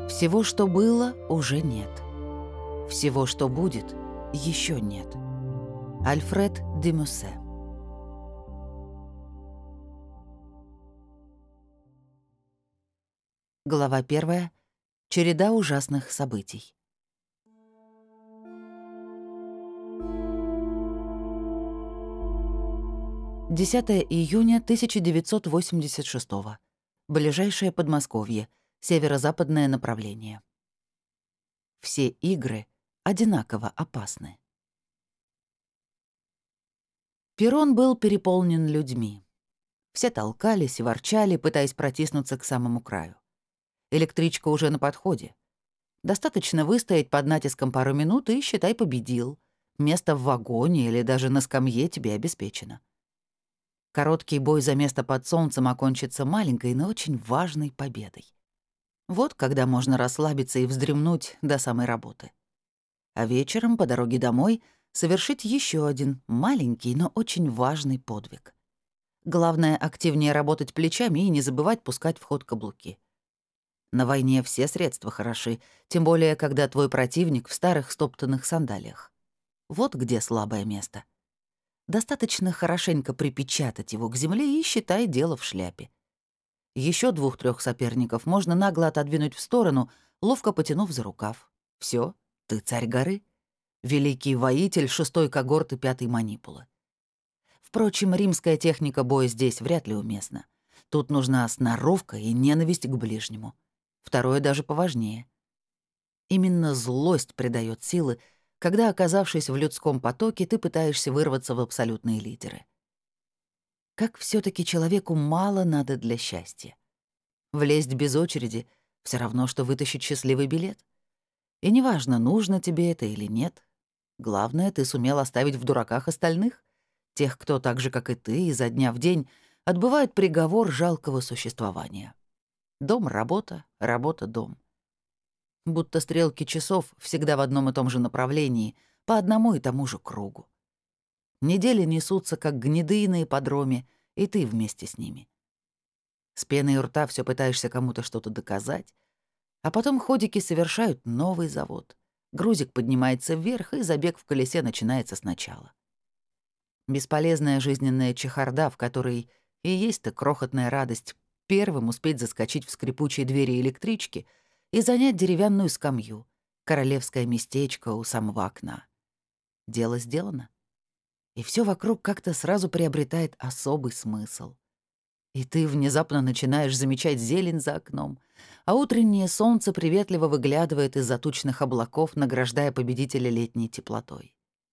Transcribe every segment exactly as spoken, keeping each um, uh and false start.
Всего, что было, уже нет. Всего, что будет, еще нет. Альфред де Мюссе. Глава первая. Череда ужасных событий. десятое июня тысяча девятьсот восемьдесят шестого. Ближайшее Подмосковье. Северо-западное направление. Все игры одинаково опасны. Перрон был переполнен людьми. Все толкались и ворчали, пытаясь протиснуться к самому краю. Электричка уже на подходе. Достаточно выстоять под натиском пару минут и, считай, победил. Место в вагоне или даже на скамье тебе обеспечено. Короткий бой за место под солнцем окончится маленькой, но очень важной победой. Вот когда можно расслабиться и вздремнуть до самой работы. А вечером по дороге домой совершить еще один маленький, но очень важный подвиг. Главное — активнее работать плечами и не забывать пускать в ход каблуки. На войне все средства хороши, тем более, когда твой противник в старых стоптанных сандалиях. Вот где слабое место. Достаточно хорошенько припечатать его к земле и, считай, дело в шляпе. Еще двух-трех соперников можно нагло отодвинуть в сторону, ловко потянув за рукав. Все, ты царь горы. Великий воитель шестой когорты пятой манипулы. Впрочем, римская техника боя здесь вряд ли уместна. Тут нужна сноровка и ненависть к ближнему. Второе даже поважнее. Именно злость придает силы, когда, оказавшись в людском потоке, ты пытаешься вырваться в абсолютные лидеры. Как все таки человеку мало надо для счастья. Влезть без очереди — все равно, что вытащить счастливый билет. И неважно, нужно тебе это или нет. Главное, ты сумел оставить в дураках остальных, тех, кто так же, как и ты, изо дня в день отбывает приговор жалкого существования. Дом — работа, работа — дом. Будто стрелки часов всегда в одном и том же направлении, по одному и тому же кругу. Недели несутся, как гнеды на ипподроме, и ты вместе с ними. С пеной у рта все пытаешься кому-то что-то доказать, а потом ходики совершают новый завод. Грузик поднимается вверх, и забег в колесе начинается сначала. Бесполезная жизненная чехарда, в которой и есть-то крохотная радость первым успеть заскочить в скрипучие двери электрички и занять деревянную скамью, королевское местечко у самого окна. Дело сделано. И все вокруг как-то сразу приобретает особый смысл. И ты внезапно начинаешь замечать зелень за окном, а утреннее солнце приветливо выглядывает из-за тучных облаков, награждая победителя летней теплотой.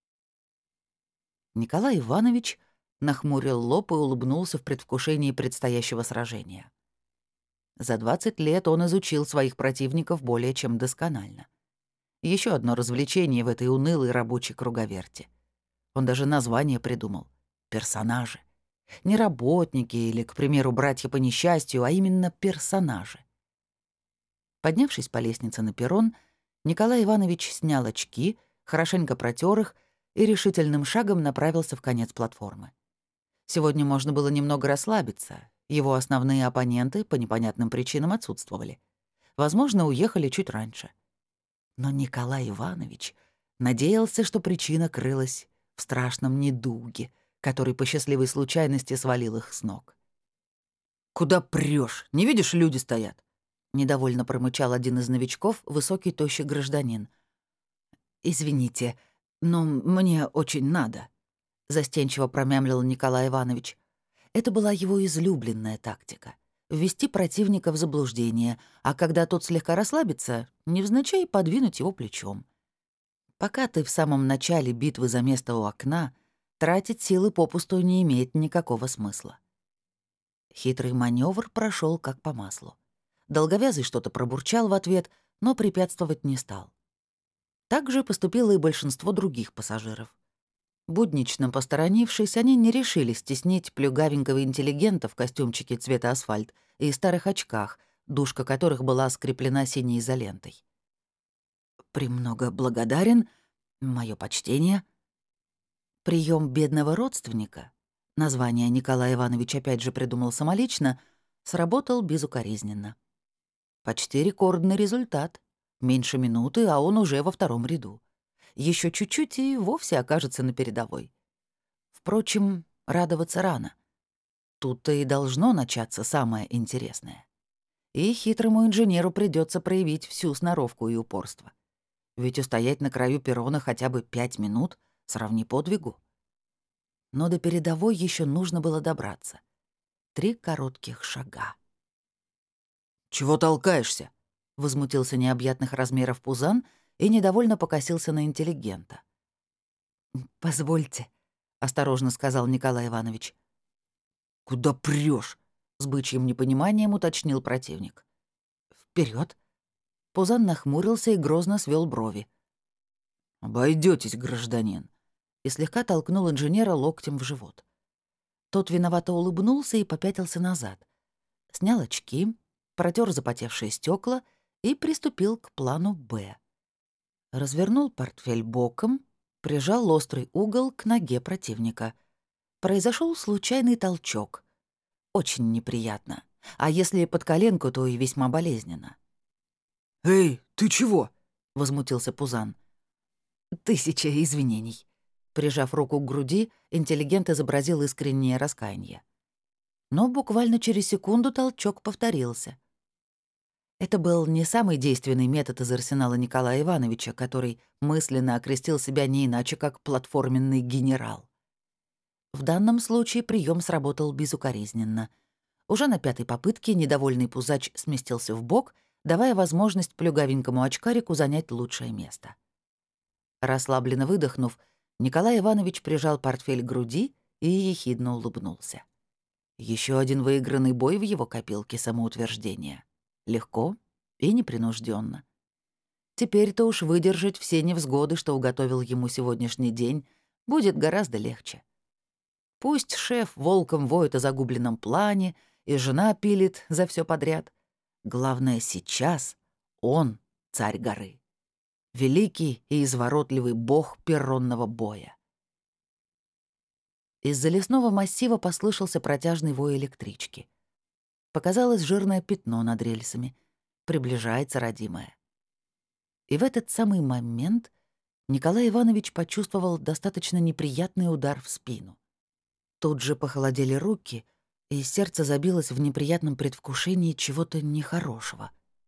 Николай Иванович нахмурил лоб и улыбнулся в предвкушении предстоящего сражения. За двадцать лет он изучил своих противников более чем досконально. Еще одно развлечение в этой унылой рабочей круговерти. Он даже название придумал — персонажи. Не работники или, к примеру, братья по несчастью, а именно персонажи. Поднявшись по лестнице на перрон, Николай Иванович снял очки, хорошенько протер их и решительным шагом направился в конец платформы. Сегодня можно было немного расслабиться. Его основные оппоненты по непонятным причинам отсутствовали. Возможно, уехали чуть раньше. Но Николай Иванович надеялся, что причина крылась в страшном недуге, который по счастливой случайности свалил их с ног. «Куда прёшь? Не видишь, люди стоят?» — недовольно промычал один из новичков, высокий тощий гражданин. «Извините, но мне очень надо», — застенчиво промямлил Николай Иванович. Это была его излюбленная тактика — ввести противника в заблуждение, а когда тот слегка расслабится, невзначай подвинуть его плечом. Пока ты в самом начале битвы за место у окна, тратить силы попусту не имеет никакого смысла. Хитрый маневр прошел как по маслу. Долговязый что-то пробурчал в ответ, но препятствовать не стал. Так же поступило и большинство других пассажиров. Буднично посторонившись, они не решили стеснить плюгавенького интеллигента в костюмчике цвета асфальт и старых очках, дужка которых была скреплена синей изолентой. «Премного благодарен. Мое почтение». Прием бедного родственника, название Николай Иванович опять же придумал самолично, сработал безукоризненно. Почти рекордный результат. Меньше минуты, а он уже во втором ряду. Еще чуть-чуть и вовсе окажется на передовой. Впрочем, радоваться рано. Тут-то и должно начаться самое интересное. И хитрому инженеру придется проявить всю сноровку и упорство. Ведь устоять на краю перрона хотя бы пять минут сравни подвигу. Но до передовой еще нужно было добраться. Три коротких шага. «Чего толкаешься?» — возмутился необъятных размеров Пузан и недовольно покосился на интеллигента. «Позвольте», — осторожно сказал Николай Иванович. «Куда прёшь?» — с бычьим непониманием уточнил противник. Вперед! Пузан нахмурился и грозно свел брови. Обойдётесь, гражданин», и слегка толкнул инженера локтем в живот. Тот виновато улыбнулся и попятился назад. Снял очки, протер запотевшие стекла и приступил к плану «Б». Развернул портфель боком, прижал острый угол к ноге противника. Произошел случайный толчок. Очень неприятно. А если под коленку, то и весьма болезненно. «Эй, ты чего?» — возмутился Пузан. «Тысяча извинений». Прижав руку к груди, интеллигент изобразил искреннее раскаяние. Но буквально через секунду толчок повторился. Это был не самый действенный метод из арсенала Николая Ивановича, который мысленно окрестил себя не иначе, как платформенный генерал. В данном случае прием сработал безукоризненно. Уже на пятой попытке недовольный пузач сместился в бок, давая возможность плюгавенькому очкарику занять лучшее место. Расслабленно выдохнув, Николай Иванович прижал портфель к груди и ехидно улыбнулся. Еще один выигранный бой в его копилке самоутверждения. Легко и непринужденно. Теперь-то уж выдержать все невзгоды, что уготовил ему сегодняшний день, будет гораздо легче. Пусть шеф волком воет о загубленном плане, и жена пилит за все подряд. Главное, сейчас он царь горы. Великий и изворотливый бог перронного боя. Из-за лесного массива послышался протяжный вой электрички. Показалось жирное пятно над рельсами. Приближается родимое. И в этот самый момент Николай Иванович почувствовал достаточно неприятный удар в спину. Тут же похолодели руки, и сердце забилось в неприятном предвкушении чего-то нехорошего.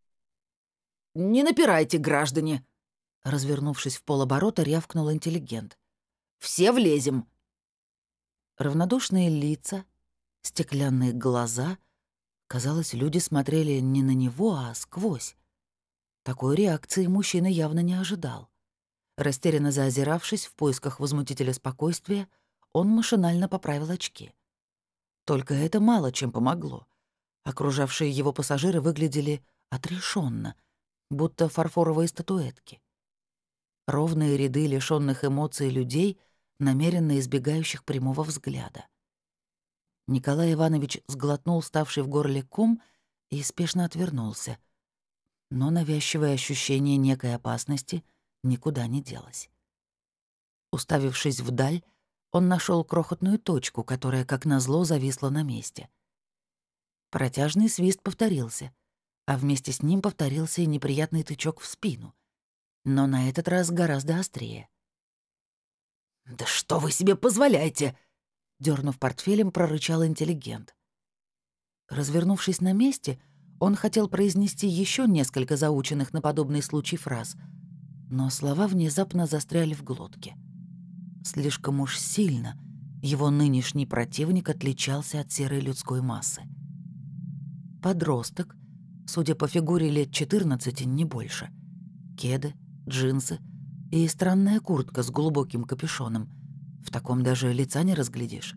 «Не напирайте, граждане!» Развернувшись в полоборота, рявкнул интеллигент. «Все влезем!» Равнодушные лица, стеклянные глаза. Казалось, люди смотрели не на него, а сквозь. Такой реакции мужчина явно не ожидал. Растерянно заозиравшись в поисках возмутителя спокойствия, он машинально поправил очки. Только это мало чем помогло. Окружавшие его пассажиры выглядели отрешенно, будто фарфоровые статуэтки. Ровные ряды лишённых эмоций людей, намеренно избегающих прямого взгляда. Николай Иванович сглотнул ставший в горле ком и спешно отвернулся. Но навязчивое ощущение некой опасности никуда не делось. Уставившись вдаль, он нашел крохотную точку, которая, как назло, зависла на месте. Протяжный свист повторился, а вместе с ним повторился и неприятный тычок в спину. Но на этот раз гораздо острее. «Да что вы себе позволяете?» — дернув портфелем, прорычал интеллигент. Развернувшись на месте, он хотел произнести еще несколько заученных на подобный случай фраз, но слова внезапно застряли в глотке. Слишком уж сильно его нынешний противник отличался от серой людской массы. Подросток, судя по фигуре лет четырнадцати, не больше. Кеды, джинсы и странная куртка с глубоким капюшоном. В таком даже лица не разглядишь.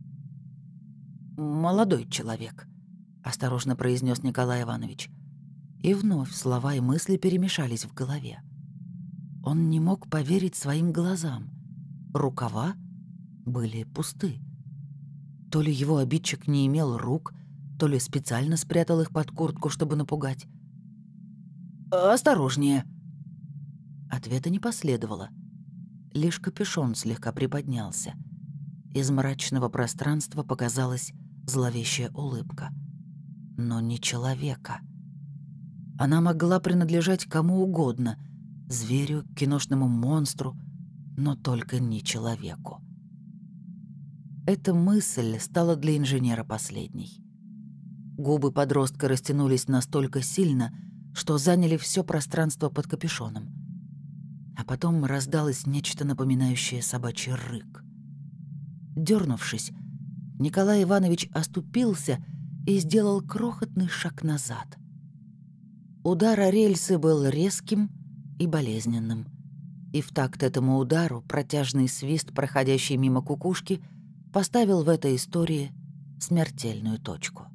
«Молодой человек», — осторожно произнес Николай Иванович. И вновь слова и мысли перемешались в голове. Он не мог поверить своим глазам. Рукава были пусты. То ли его обидчик не имел рук, то ли специально спрятал их под куртку, чтобы напугать. «Осторожнее!» Ответа не последовало. Лишь капюшон слегка приподнялся. Из мрачного пространства показалась зловещая улыбка. Но не человека. Она могла принадлежать кому угодно — зверю, киношному монстру, но только не человеку. Эта мысль стала для инженера последней. Губы подростка растянулись настолько сильно, что заняли все пространство под капюшоном. А потом раздалось нечто напоминающее собачий рык. Дёрнувшись, Николай Иванович оступился и сделал крохотный шаг назад. Удар о рельсы был резким и болезненным, и в такт этому удару протяжный свист, проходящий мимо кукушки, поставил в этой истории смертельную точку.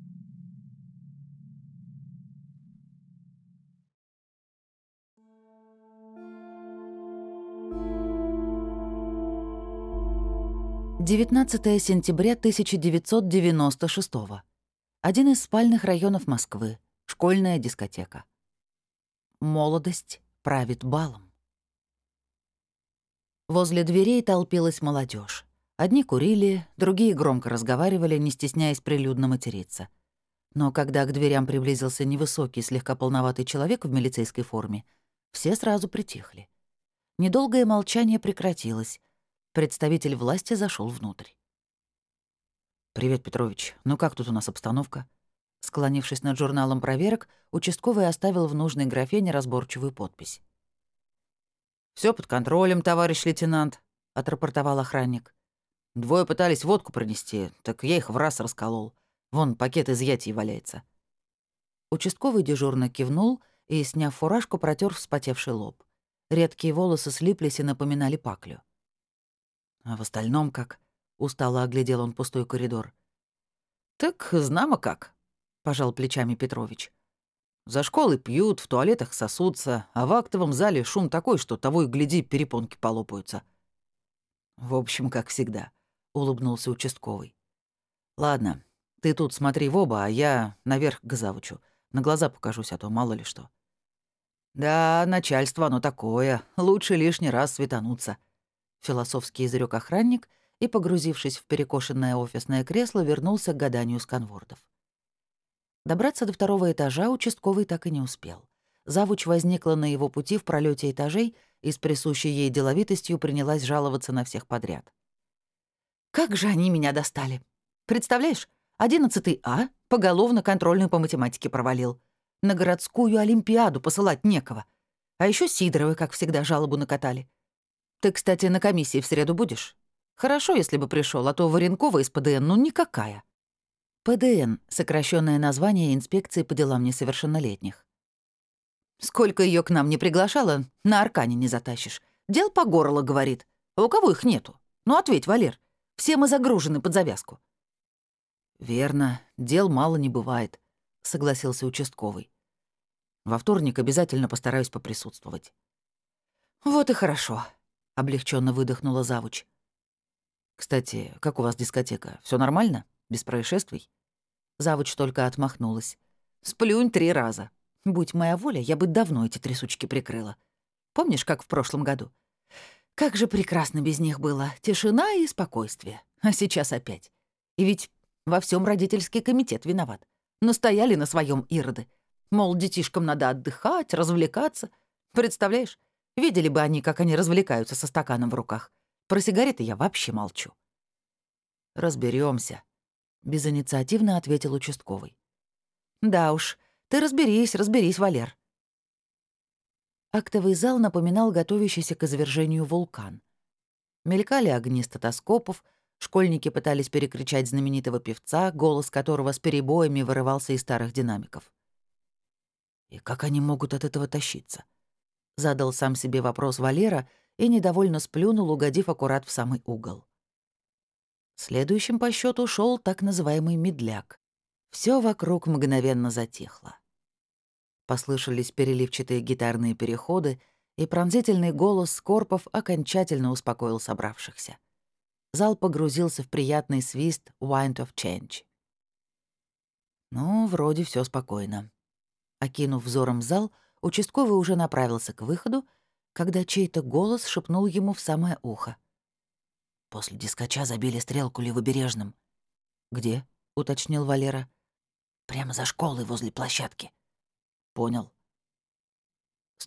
девятнадцатое сентября тысяча девятьсот девяносто шестого. Один из спальных районов Москвы. Школьная дискотека. Молодость правит балом. Возле дверей толпилась молодежь. Одни курили, другие громко разговаривали, не стесняясь прилюдно материться. Но когда к дверям приблизился невысокий, слегка полноватый человек в милицейской форме, все сразу притихли. Недолгое молчание прекратилось. Представитель власти зашел внутрь. «Привет, Петрович. Ну как тут у нас обстановка?» Склонившись над журналом проверок, участковый оставил в нужной графе неразборчивую подпись. Все под контролем, товарищ лейтенант», — отрапортовал охранник. «Двое пытались водку пронести, так я их в раз расколол. Вон пакет изъятий валяется». Участковый дежурно кивнул и, сняв фуражку, протер вспотевший лоб. Редкие волосы слиплись и напоминали паклю. «А в остальном как?» — устало оглядел он пустой коридор. «Так знамо как», — пожал плечами Петрович. «За школой пьют, в туалетах сосутся, а в актовом зале шум такой, что того и гляди, перепонки полопаются». «В общем, как всегда», — улыбнулся участковый. «Ладно, ты тут смотри в оба, а я наверх к завучу. На глаза покажусь, а то мало ли что». «Да, начальство оно такое. Лучше лишний раз светануться», — философски изрёк охранник и, погрузившись в перекошенное офисное кресло, вернулся к гаданию сканвордов. Добраться до второго этажа участковый так и не успел. Завуч возникла на его пути в пролете этажей и с присущей ей деловитостью принялась жаловаться на всех подряд. «Как же они меня достали! Представляешь, одиннадцатый А поголовно контрольную по математике провалил. На городскую олимпиаду посылать некого. А еще Сидоровы, как всегда, жалобу накатали. Ты, кстати, на комиссии в среду будешь? Хорошо, если бы пришел, а то Варенкова из ПДН ну никакая». ПДН — сокращенное название инспекции по делам несовершеннолетних. «Сколько ее к нам не приглашала, на Аркане не затащишь. Дел по горло, — говорит. А у кого их нету? Ну, ответь, Валер. Все мы загружены под завязку». «Верно, дел мало не бывает», — согласился участковый. «Во вторник обязательно постараюсь поприсутствовать». «Вот и хорошо», — облегченно выдохнула завуч. «Кстати, как у вас дискотека? Все нормально? Без происшествий?» Завуч только отмахнулась. «Сплюнь три раза. Будь моя воля, я бы давно эти трясучки прикрыла. Помнишь, как в прошлом году? Как же прекрасно без них было. Тишина и спокойствие. А сейчас опять. И ведь во всем родительский комитет виноват. Настояли на своем ироды. Мол, детишкам надо отдыхать, развлекаться. Представляешь, видели бы они, как они развлекаются со стаканом в руках. Про сигареты я вообще молчу». Разберемся, безинициативно ответил участковый. «Да уж, ты разберись, разберись, Валер». Актовый зал напоминал готовящийся к извержению вулкан. Мелькали огни стетоскопов, школьники пытались перекричать знаменитого певца, голос которого с перебоями вырывался из старых динамиков. «И как они могут от этого тащиться?» — задал сам себе вопрос Валера и недовольно сплюнул, угодив аккурат в самый угол. Следующим по счету шел так называемый медляк. Все вокруг мгновенно затихло. Послышались переливчатые гитарные переходы, и пронзительный голос Скорпов окончательно успокоил собравшихся. Зал погрузился в приятный свист «Wind of Change». Ну, вроде все спокойно. Окинув взором зал, участковый уже направился к выходу, когда чей-то голос шепнул ему в самое ухо. «После дискача забили стрелку Левобережным». «Где?» — уточнил Валера. «Прямо за школой возле площадки». «Понял.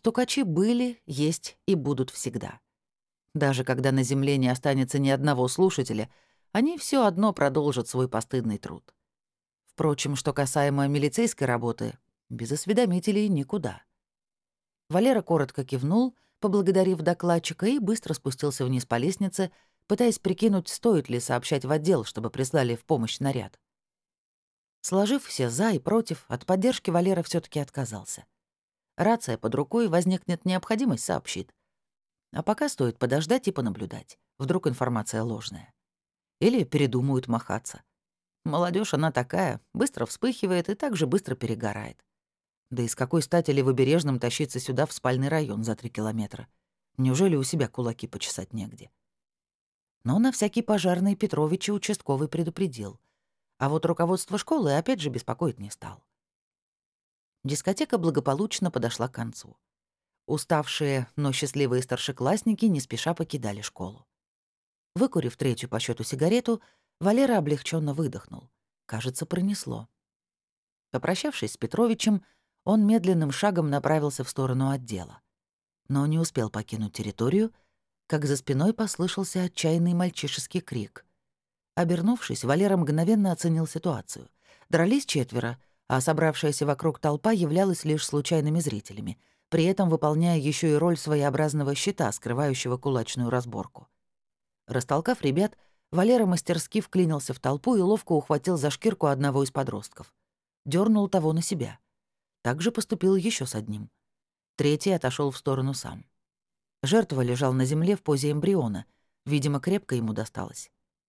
Стукачи были, есть и будут всегда. Даже когда на земле не останется ни одного слушателя, они все одно продолжат свой постыдный труд. Впрочем, что касаемо милицейской работы, без осведомителей никуда. Валера коротко кивнул, поблагодарив докладчика, и быстро спустился вниз по лестнице, пытаясь прикинуть, стоит ли сообщать в отдел, чтобы прислали в помощь наряд. Сложив все «за» и «против», от поддержки Валера все таки отказался. Рация под рукой, возникнет необходимость — сообщит. А пока стоит подождать и понаблюдать. Вдруг информация ложная. Или передумают махаться. Молодежь она такая, быстро вспыхивает и так же быстро перегорает. Да и с какой стати Левобережным тащиться сюда, в спальный район, за три километра? Неужели у себя кулаки почесать негде? Но на всякий пожарный Петровича участковый предупредил. А вот руководство школы опять же беспокоить не стал. Дискотека благополучно подошла к концу. Уставшие, но счастливые старшеклассники не спеша покидали школу. Выкурив третью по счету сигарету, Валера облегченно выдохнул. Кажется, пронесло. Попрощавшись с Петровичем, он медленным шагом направился в сторону отдела. Но не успел покинуть территорию, как за спиной послышался отчаянный мальчишеский крик. Обернувшись, Валера мгновенно оценил ситуацию. Дрались четверо, а собравшаяся вокруг толпа являлась лишь случайными зрителями, при этом выполняя еще и роль своеобразного щита, скрывающего кулачную разборку. Растолкав ребят, Валера мастерски вклинился в толпу и ловко ухватил за шкирку одного из подростков. Дёрнул того на себя. Так же поступил еще с одним. Третий отошел в сторону сам. Жертва лежал на земле в позе эмбриона. Видимо, крепко ему досталось.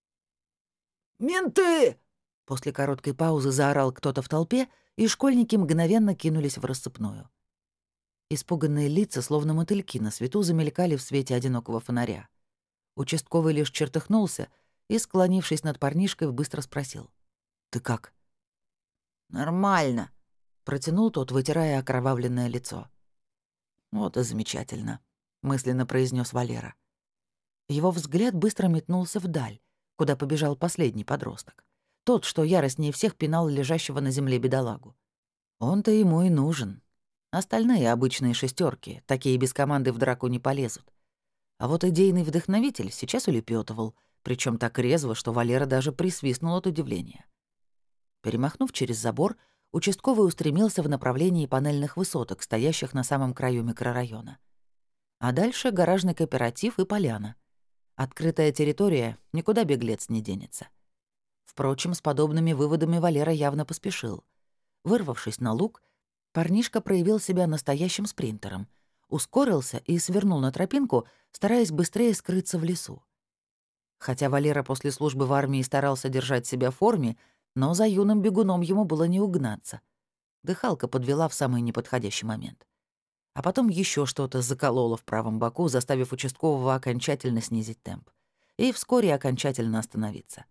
«Менты!» После короткой паузы заорал кто-то в толпе, и школьники мгновенно кинулись в рассыпную. Испуганные лица, словно мотыльки на свету, замелькали в свете одинокого фонаря. Участковый лишь чертыхнулся и, склонившись над парнишкой, быстро спросил: «Ты как?» «Нормально», — протянул тот, вытирая окровавленное лицо. «Вот и замечательно», — мысленно произнес Валера. Его взгляд быстро метнулся вдаль, куда побежал последний подросток. Тот, что яростнее всех пинал лежащего на земле бедолагу. Он-то ему и нужен. Остальные обычные шестерки, такие без команды в драку не полезут. А вот идейный вдохновитель сейчас улепетывал, причем так резво, что Валера даже присвистнул от удивления. Перемахнув через забор, участковый устремился в направлении панельных высоток, стоящих на самом краю микрорайона. А дальше гаражный кооператив и поляна. Открытая территория, никуда беглец не денется. Впрочем, с подобными выводами Валера явно поспешил. Вырвавшись на луг, парнишка проявил себя настоящим спринтером, ускорился и свернул на тропинку, стараясь быстрее скрыться в лесу. Хотя Валера после службы в армии старался держать себя в форме, но за юным бегуном ему было не угнаться. Дыхалка подвела в самый неподходящий момент. А потом еще что-то закололо в правом боку, заставив участкового окончательно снизить темп. И вскоре окончательно остановиться.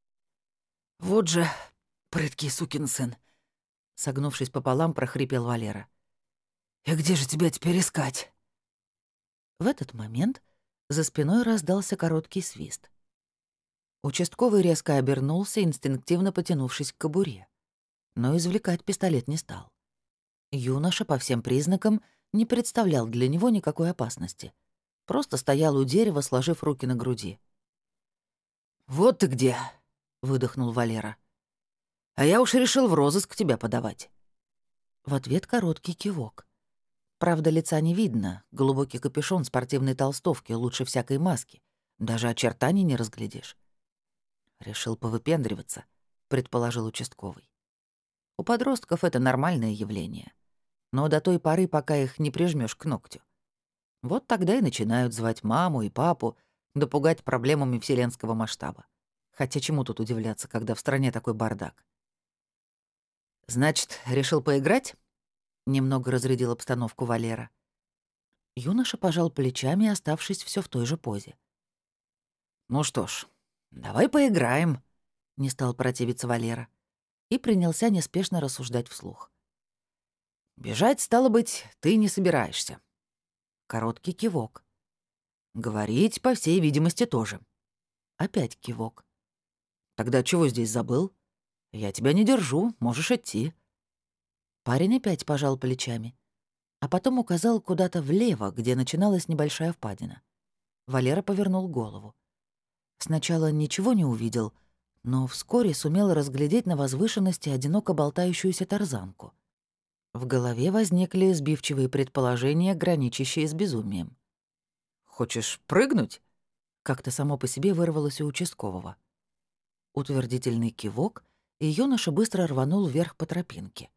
«Вот же прыткий сукин сын!» Согнувшись пополам, прохрипел Валера. «И где же тебя теперь искать?» В этот момент за спиной раздался короткий свист. Участковый резко обернулся, инстинктивно потянувшись к кобуре. Но извлекать пистолет не стал. Юноша, по всем признакам, не представлял для него никакой опасности. Просто стоял у дерева, сложив руки на груди. «Вот ты где!» — выдохнул Валера. «А я уж решил в розыск тебя подавать». В ответ короткий кивок. Правда, лица не видно, глубокий капюшон спортивной толстовки лучше всякой маски. Даже очертаний не разглядишь. Решил повыпендриваться, предположил участковый. У подростков это нормальное явление. Но до той поры, пока их не прижмешь к ногтю. Вот тогда и начинают звать маму и папу, допугать проблемами вселенского масштаба. Хотя чему тут удивляться, когда в стране такой бардак? «Значит, решил поиграть?» — немного разрядил обстановку Валера. Юноша пожал плечами, оставшись все в той же позе. «Ну что ж, давай поиграем», — не стал противиться Валера. И принялся неспешно рассуждать вслух. «Бежать, стало быть, ты не собираешься». Короткий кивок. «Говорить, по всей видимости, тоже». Опять кивок. «Тогда чего здесь забыл? Я тебя не держу, можешь идти». Парень опять пожал плечами. а потом указал куда-то влево, где начиналась небольшая впадина. Валера повернул голову. Сначала ничего не увидел, но вскоре сумел разглядеть на возвышенности одиноко болтающуюся тарзанку. В голове возникли сбивчивые предположения, граничащие с безумием. «Хочешь прыгнуть?» — как-то само по себе вырвалось у участкового. Утвердительный кивок, и юноша быстро рванул вверх по тропинке.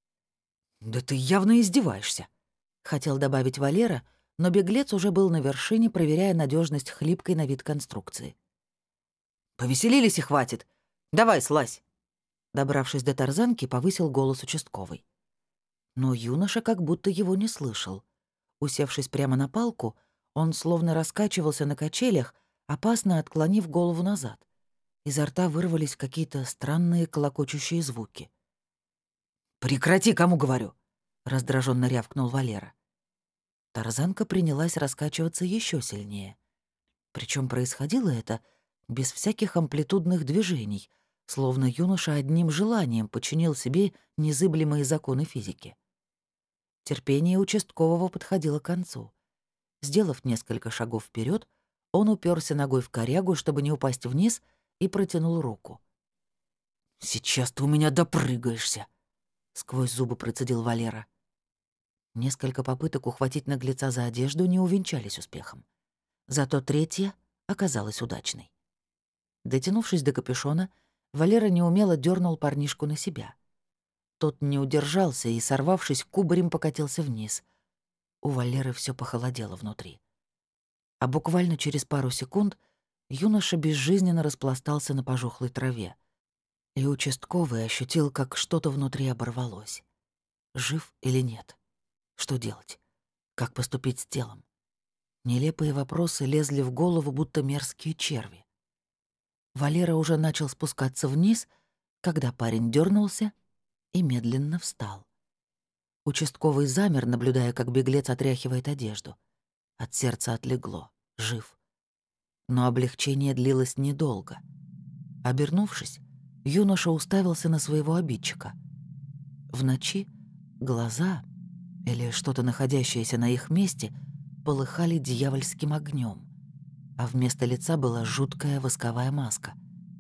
«Да ты явно издеваешься!» — хотел добавить Валера, но беглец уже был на вершине, проверяя надежность хлипкой на вид конструкции. «Повеселились и хватит! Давай, слазь!» Добравшись до тарзанки, повысил голос участковый. Но юноша как будто его не слышал. Усевшись прямо на палку, он словно раскачивался на качелях, опасно отклонив голову назад. Изо рта вырвались какие-то странные клокочущие звуки. «Прекрати, кому говорю!» — раздраженно рявкнул Валера. Тарзанка принялась раскачиваться еще сильнее. Причем происходило это без всяких амплитудных движений, словно юноша одним желанием подчинил себе незыблемые законы физики. Терпение участкового подходило к концу. Сделав несколько шагов вперед, он уперся ногой в корягу, чтобы не упасть вниз, и протянул руку. «Сейчас ты у меня допрыгаешься!» — сквозь зубы процедил Валера. Несколько попыток ухватить наглеца за одежду не увенчались успехом. Зато третья оказалась удачной. Дотянувшись до капюшона, Валера неумело дернул парнишку на себя. Тот не удержался и, сорвавшись, кубарем покатился вниз. У Валеры все похолодело внутри. А буквально через пару секунд юноша безжизненно распластался на пожухлой траве. И участковый ощутил, как что-то внутри оборвалось. Жив или нет? Что делать? Как поступить с телом? Нелепые вопросы лезли в голову, будто мерзкие черви. Валера уже начал спускаться вниз, когда парень дернулся и медленно встал. Участковый замер, наблюдая, как беглец отряхивает одежду. От сердца отлегло. Жив. Но облегчение длилось недолго. Обернувшись, юноша уставился на своего обидчика. В ночи глаза, или что-то находящееся на их месте, полыхали дьявольским огнем, а вместо лица была жуткая восковая маска.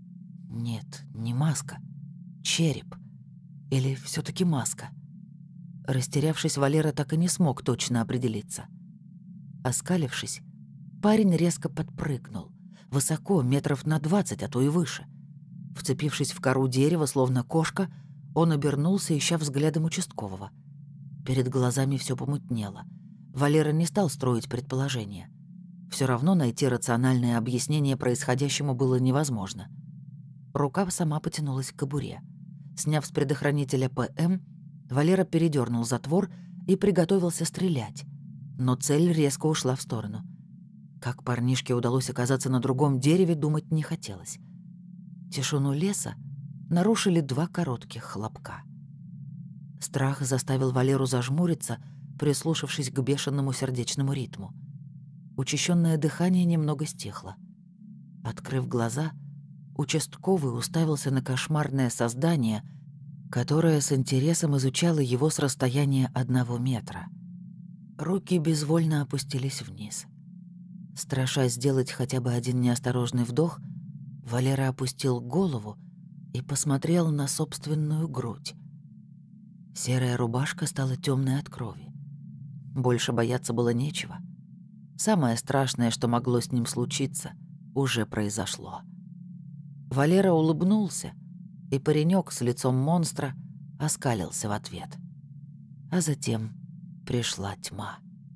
Нет, не маска. Череп. Или все таки маска? Растерявшись, Валера так и не смог точно определиться. Оскалившись, парень резко подпрыгнул. Высоко, метров на двадцать, а то и выше. Вцепившись в кору дерева, словно кошка, он обернулся, ища взглядом участкового. Перед глазами все помутнело. Валера не стал строить предположения. Все равно найти рациональное объяснение происходящему было невозможно. Рука сама потянулась к кобуре. Сняв с предохранителя ПМ, Валера передернул затвор и приготовился стрелять. Но цель резко ушла в сторону. Как парнишке удалось оказаться на другом дереве, думать не хотелось. Тишину леса нарушили два коротких хлопка. Страх заставил Валеру зажмуриться, прислушавшись к бешеному сердечному ритму. Учащенное дыхание немного стихло. Открыв глаза, участковый уставился на кошмарное создание, которое с интересом изучало его с расстояния одного метра. Руки безвольно опустились вниз. Страшась сделать хотя бы один неосторожный вдох, Валера опустил голову и посмотрел на собственную грудь. Серая рубашка стала темной от крови. Больше бояться было нечего. Самое страшное, что могло с ним случиться, уже произошло. Валера улыбнулся, и паренек с лицом монстра оскалился в ответ. А затем пришла тьма.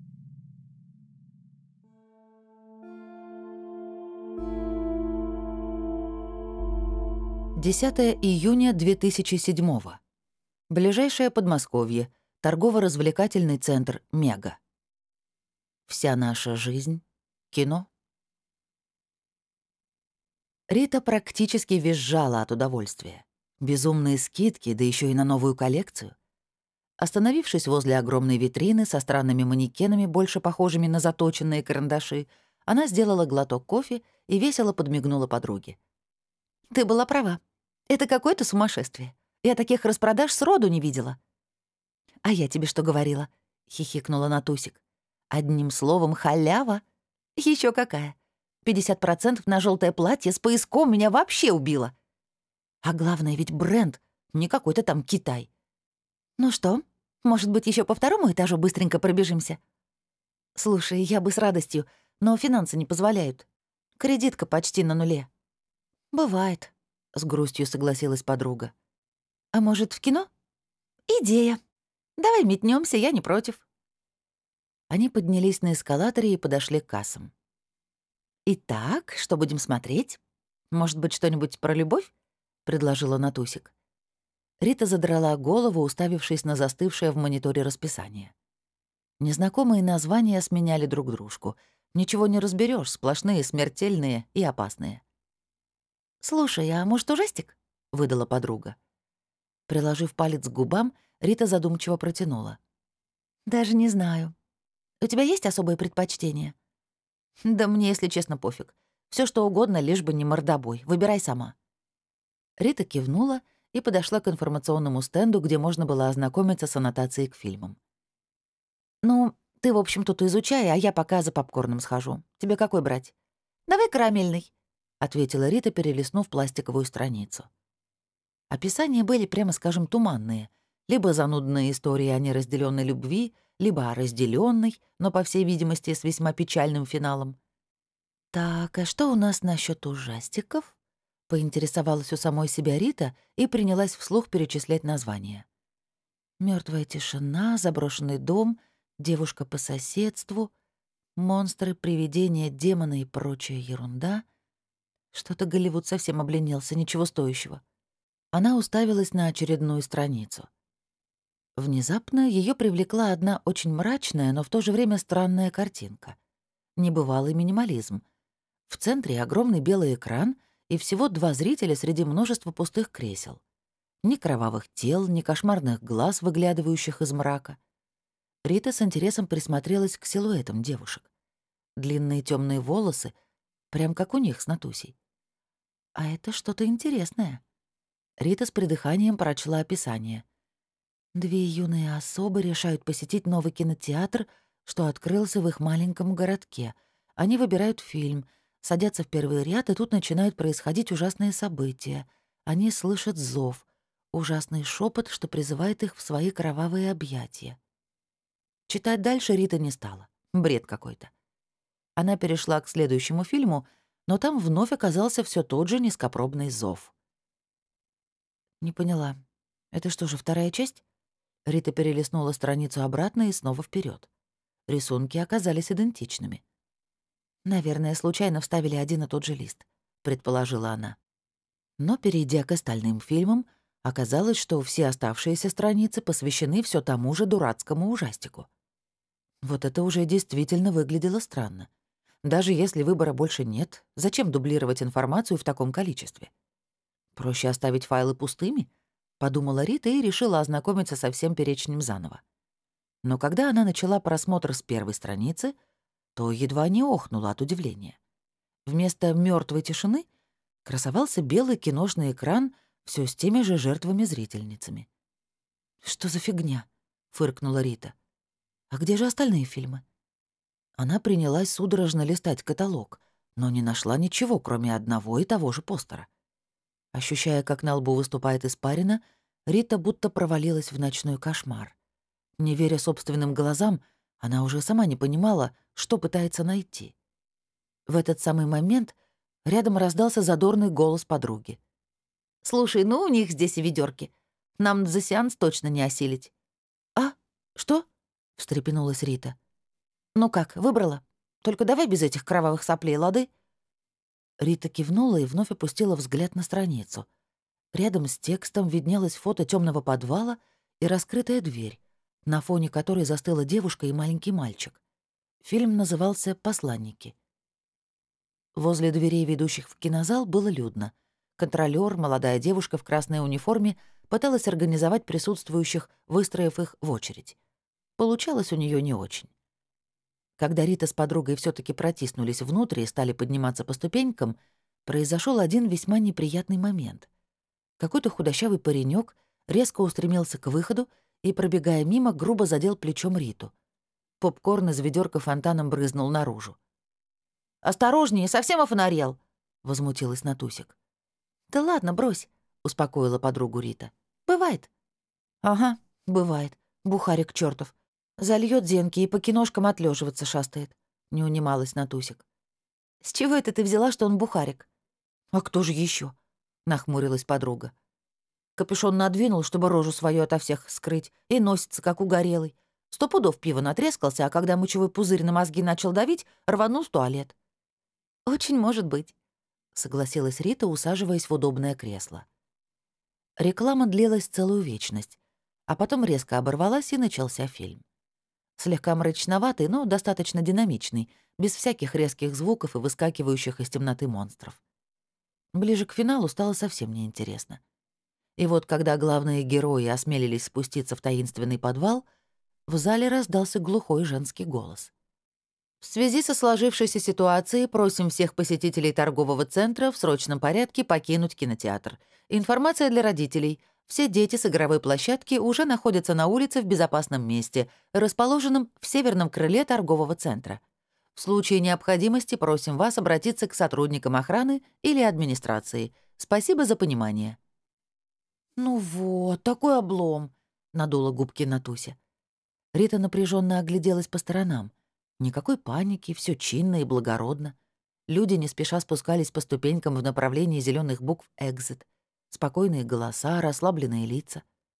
десятое июня две тысячи седьмого. Ближайшее Подмосковье. Торгово-развлекательный центр «Мега». Вся наша жизнь — кино. Рита практически визжала от удовольствия. Безумные скидки, да еще и на новую коллекцию. Остановившись возле огромной витрины со странными манекенами, больше похожими на заточенные карандаши, она сделала глоток кофе и весело подмигнула подруге. «Ты была права. Это какое-то сумасшествие. Я таких распродаж сроду не видела». «А я тебе что говорила? — хихикнула Натусик. «Одним словом, халява. Еще какая. пятьдесят процентов на желтое платье с пояском меня вообще убило. А главное, ведь бренд, не какой-то там Китай. Ну что, может быть, еще по второму этажу быстренько пробежимся? Слушай, я бы с радостью, но финансы не позволяют. Кредитка почти на нуле». «Бывает», — с грустью согласилась подруга. «А может, в кино?» «Идея. Давай метнемся, я не против». Они поднялись на эскалаторе и подошли к кассам. «Итак, что будем смотреть? Может быть, что-нибудь про любовь?» — предложила Натусик. Рита задрала голову, уставившись на застывшее в мониторе расписание. Незнакомые названия сменяли друг дружку. Ничего не разберешь, сплошные, смертельные и опасные. «Слушай, а может, ужастик?» — выдала подруга. Приложив палец к губам, Рита задумчиво протянула. «Даже не знаю. У тебя есть особое предпочтение?» «Да мне, если честно, пофиг. Все что угодно, лишь бы не мордобой. Выбирай сама». Рита кивнула и подошла к информационному стенду, где можно было ознакомиться с аннотацией к фильмам. «Ну, ты, в общем, тут изучай, а я пока за попкорном схожу. Тебе какой брать?» «Давай карамельный», — ответила Рита, перелистнув пластиковую страницу. Описания были, прямо скажем, туманные. Либо занудные истории о неразделенной любви, либо о разделенной, но, по всей видимости, с весьма печальным финалом. «Так, а что у нас насчет ужастиков?» — поинтересовалась у самой себя Рита и принялась вслух перечислять названия. «Мертвая тишина», «Заброшенный дом», «Девушка по соседству», «Монстры», «Привидения», «Демоны» и прочая ерунда. Что-то Голливуд совсем обленился, ничего стоящего. Она уставилась на очередную страницу. Внезапно ее привлекла одна очень мрачная, но в то же время странная картинка. Небывалый минимализм. В центре огромный белый экран и всего два зрителя среди множества пустых кресел. Ни кровавых тел, ни кошмарных глаз, выглядывающих из мрака. Рита с интересом присмотрелась к силуэтам девушек. Длинные темные волосы, прям как у них с Натусей. А это что-то интересное. Рита с придыханием прочла описание. Две юные особы решают посетить новый кинотеатр, что открылся в их маленьком городке. Они выбирают фильм, садятся в первый ряд, и тут начинают происходить ужасные события. Они слышат зов, ужасный шепот, что призывает их в свои кровавые объятия. Читать дальше Рита не стала. Бред какой-то. Она перешла к следующему фильму, но там вновь оказался все тот же низкопробный зов. «Не поняла. Это что же, вторая часть?» Рита перелистнула страницу обратно и снова вперед. Рисунки оказались идентичными. «Наверное, случайно вставили один и тот же лист», — предположила она. Но, перейдя к остальным фильмам, оказалось, что все оставшиеся страницы посвящены все тому же дурацкому ужастику. Вот это уже действительно выглядело странно. Даже если выбора больше нет, зачем дублировать информацию в таком количестве? Проще оставить файлы пустыми, подумала Рита и решила ознакомиться со всем перечнем заново. Но когда она начала просмотр с первой страницы, то едва не охнула от удивления. Вместо мертвой тишины красовался белый киношный экран все с теми же жертвами-зрительницами. «Что за фигня?» — фыркнула Рита. «А где же остальные фильмы?» Она принялась судорожно листать каталог, но не нашла ничего, кроме одного и того же постера. Ощущая, как на лбу выступает испарина, Рита будто провалилась в ночной кошмар. Не веря собственным глазам, она уже сама не понимала, что пытается найти. В этот самый момент рядом раздался задорный голос подруги. «Слушай, ну у них здесь и ведёрки. Нам за сеанс точно не осилить». «А? Что?» — встрепенулась Рита. «Ну как, выбрала? Только давай без этих кровавых соплей, лады?» Рита кивнула и вновь опустила взгляд на страницу. Рядом с текстом виднелось фото темного подвала и раскрытая дверь, на фоне которой застыла девушка и маленький мальчик. Фильм назывался «Посланники». Возле дверей, ведущих в кинозал, было людно. Контролёр, молодая девушка в красной униформе, пыталась организовать присутствующих, выстроив их в очередь. Получалось у нее не очень. Когда Рита с подругой все таки протиснулись внутрь и стали подниматься по ступенькам, произошел один весьма неприятный момент. Какой-то худощавый паренек резко устремился к выходу и, пробегая мимо, грубо задел плечом Риту. Попкорн из ведерка фонтаном брызнул наружу. «Осторожнее, совсем офонарел!» — возмутилась Натусик. «Да ладно, брось», — успокоила подругу Рита. «Бывает». «Ага, бывает. Бухарик чёртов. Зальёт зенки и по киношкам отлеживаться шастает», — не унималась Натусик. «С чего это ты взяла, что он бухарик?» «А кто же еще? Нахмурилась подруга. Капюшон надвинул, чтобы рожу свою ото всех скрыть, и носится, как угорелый. Сто пудов пива натрескался, а когда мочевой пузырь на мозги начал давить, рванул в туалет. «Очень может быть», — согласилась Рита, усаживаясь в удобное кресло. Реклама длилась целую вечность, а потом резко оборвалась, и начался фильм. Слегка мрачноватый, но достаточно динамичный, без всяких резких звуков и выскакивающих из темноты монстров. Ближе к финалу стало совсем неинтересно. И вот когда главные герои осмелились спуститься в таинственный подвал, в зале раздался глухой женский голос. В связи со сложившейся ситуацией просим всех посетителей торгового центра в срочном порядке покинуть кинотеатр. Информация для родителей. Все дети с игровой площадки уже находятся на улице в безопасном месте, расположенном в северном крыле торгового центра. В случае необходимости просим вас обратиться к сотрудникам охраны или администрации. Спасибо за понимание. «Ну вот, такой облом», — надула губки Натуся. Рита напряженно огляделась по сторонам. Никакой паники, все чинно и благородно. Люди не спеша спускались по ступенькам в направлении зеленых букв «Экзит». Спокойные голоса, расслабленные лица.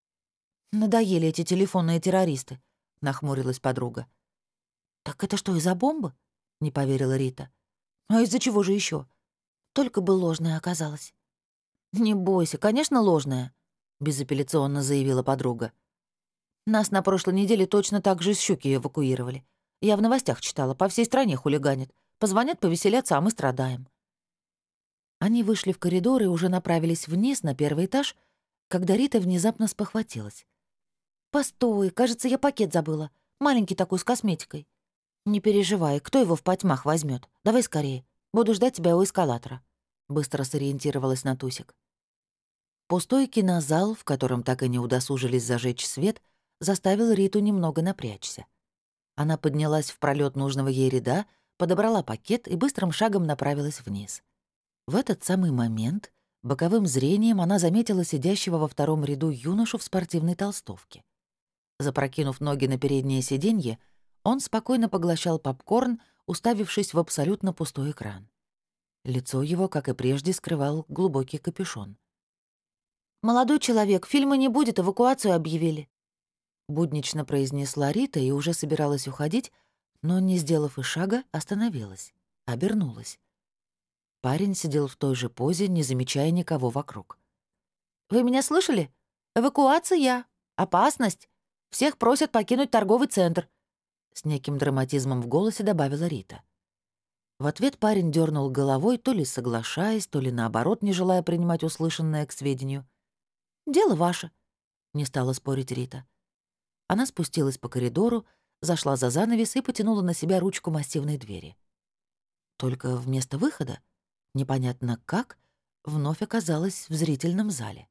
«Надоели эти телефонные террористы», — нахмурилась подруга. «Так это что, из-за бомбы?» — не поверила Рита. «А из-за чего же еще? Только бы ложная оказалась». «Не бойся, конечно, ложная», — безапелляционно заявила подруга. «Нас на прошлой неделе точно так же из Щуки эвакуировали. Я в новостях читала, по всей стране хулиганят. Позвонят повеселятся, а мы страдаем». Они вышли в коридор и уже направились вниз, на первый этаж, когда Рита внезапно спохватилась. «Постой, кажется, я пакет забыла. Маленький такой, с косметикой». «Не переживай, кто его в потьмах возьмет? Давай скорее. Буду ждать тебя у эскалатора», — быстро сориентировалась Натусик. Пустой кинозал, в котором так и не удосужились зажечь свет, заставил Риту немного напрячься. Она поднялась в пролет нужного ей ряда, подобрала пакет и быстрым шагом направилась вниз. В этот самый момент боковым зрением она заметила сидящего во втором ряду юношу в спортивной толстовке. Запрокинув ноги на переднее сиденье, он спокойно поглощал попкорн, уставившись в абсолютно пустой экран. Лицо его, как и прежде, скрывал глубокий капюшон. «Молодой человек, фильма не будет, эвакуацию объявили», — буднично произнесла Рита и уже собиралась уходить, но, не сделав и шага, остановилась, обернулась. Парень сидел в той же позе, не замечая никого вокруг. «Вы меня слышали? Эвакуация! Опасность! Всех просят покинуть торговый центр!» С неким драматизмом в голосе добавила Рита. В ответ парень дернул головой, то ли соглашаясь, то ли наоборот, не желая принимать услышанное к сведению. «Дело ваше», — не стала спорить Рита. Она спустилась по коридору, зашла за занавес и потянула на себя ручку массивной двери. Только вместо выхода, непонятно как, вновь оказалась в зрительном зале.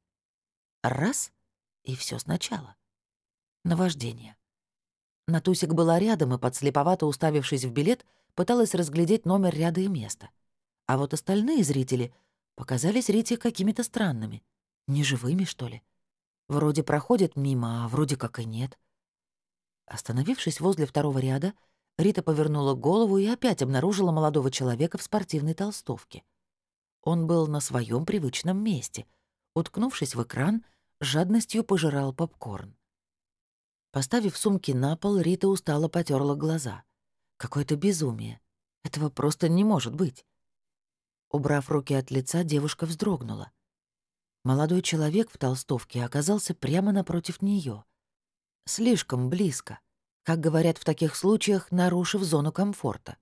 Раз — и все сначала. Наваждение. Натусик была рядом и, подслеповато уставившись в билет, пыталась разглядеть номер ряда и место. А вот остальные зрители показались Рите какими-то странными. Неживыми, что ли? Вроде проходят мимо, а вроде как и нет. Остановившись возле второго ряда, Рита повернула голову и опять обнаружила молодого человека в спортивной толстовке. Он был на своем привычном месте. Уткнувшись в экран, с жадностью пожирал попкорн. Поставив сумки на пол, Рита устало потёрла глаза. Какое-то безумие. Этого просто не может быть. Убрав руки от лица, девушка вздрогнула. Молодой человек в толстовке оказался прямо напротив неё. Слишком близко. Как говорят в таких случаях, нарушив зону комфорта.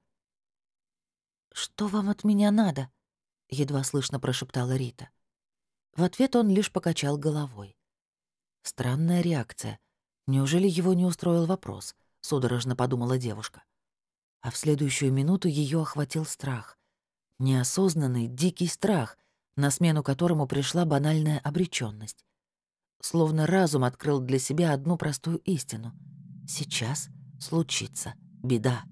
«Что вам от меня надо?» — едва слышно прошептала Рита. В ответ он лишь покачал головой. Странная реакция. Неужели его не устроил вопрос? Судорожно подумала девушка. А в следующую минуту ее охватил страх. Неосознанный, дикий страх, на смену которому пришла банальная обречённость. словно разум открыл для себя одну простую истину. Сейчас случится беда.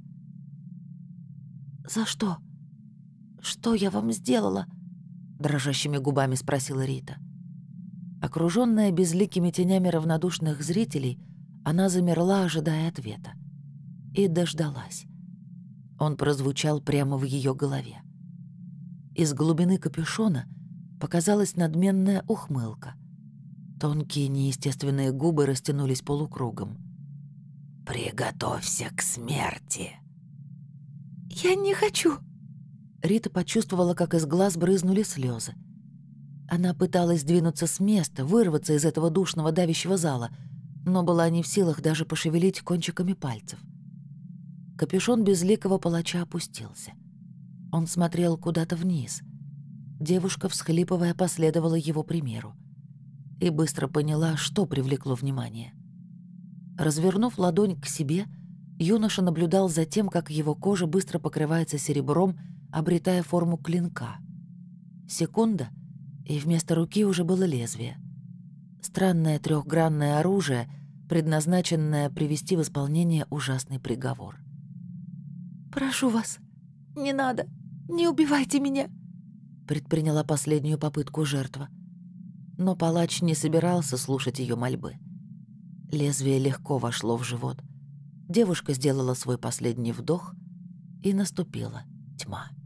«За что? Что я вам сделала?» — дрожащими губами спросила Рита. Окружённая безликими тенями равнодушных зрителей, она замерла, ожидая ответа. И дождалась. Он прозвучал прямо в её голове. Из глубины капюшона показалась надменная ухмылка. Тонкие неестественные губы растянулись полукругом. «Приготовься к смерти!» «Я не хочу!» Рита почувствовала, как из глаз брызнули слезы. Она пыталась двинуться с места, вырваться из этого душного давящего зала, но была не в силах даже пошевелить кончиками пальцев. Капюшон безликого палача опустился. Он смотрел куда-то вниз. Девушка, всхлипывая, последовала его примеру и быстро поняла, что привлекло внимание. Развернув ладонь к себе, юноша наблюдал за тем, как его кожа быстро покрывается серебром, обретая форму клинка. Секунда, и вместо руки уже было лезвие. Странное трехгранное оружие, предназначенное привести в исполнение ужасный приговор. «Прошу вас, не надо, не убивайте меня!» предприняла последнюю попытку жертва. Но палач не собирался слушать ее мольбы. Лезвие легко вошло в живот. Девушка сделала свой последний вдох, и наступила тьма.